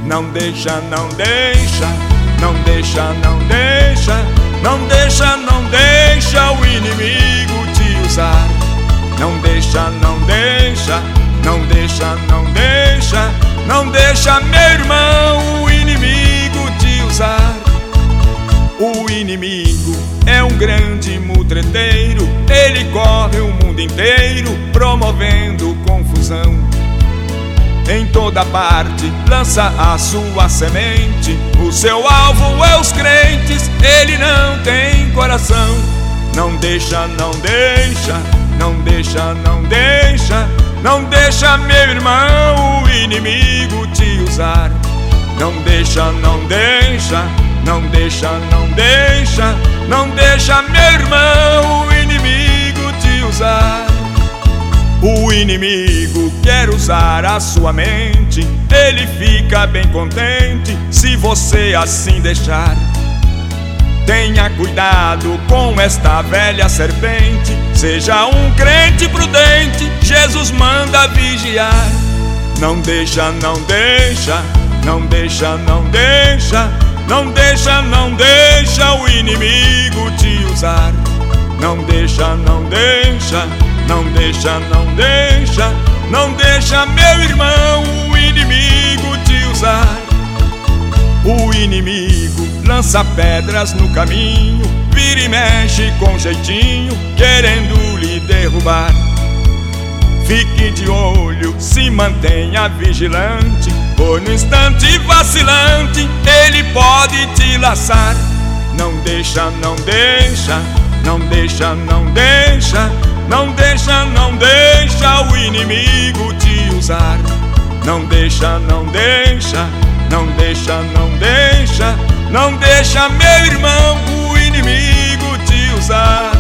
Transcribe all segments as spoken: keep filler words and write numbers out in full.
Não deixa, não deixa, não deixa, não deixa, não deixa, não deixa o inimigo te usar. Não deixa, não deixa, não deixa, não deixa, não deixa, meu irmão, o inimigo te usar. O inimigo é um grande mutreteiro, ele corre o mundo inteiro promovendo confusão. Em toda parte lança a sua semente, o seu alvo é os crentes, ele não tem coração. Não deixa, não deixa, não deixa, não deixa, não deixa, meu irmão, o inimigo te usar. Não deixa, não deixa, não deixa, não deixa, não deixa, meu irmão, o inimigo te usar. O inimigo quer usar a sua mente, ele fica bem contente se você assim deixar. Tenha cuidado com esta velha serpente, seja um crente prudente, Jesus manda vigiar. Não deixa, não deixa, não deixa, não deixa, não deixa, não deixa o inimigo te usar. Não deixa, não deixa, não deixa, não deixa, não deixa, meu irmão, o inimigo te usar. O inimigo lança pedras no caminho, vira e mexe com jeitinho, querendo lhe derrubar. Fique de olho, se mantenha vigilante, pois no instante vacilante ele pode te laçar. Não deixa, não deixa, não deixa, não deixa, não deixa, não deixa o inimigo te usar. Não deixa, não deixa, não deixa, não deixa, não deixa, meu irmão, o inimigo te usar.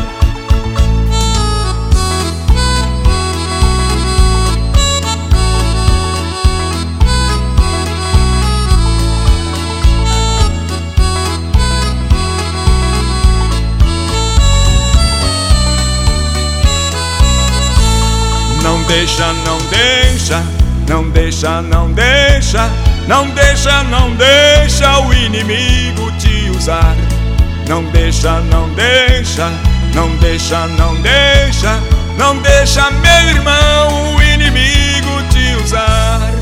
Não deixa, não deixa, não deixa, não deixa, não deixa, não deixa o inimigo te usar. Não deixa, não deixa, não deixa, não deixa, não deixa, meu irmão, o inimigo te usar.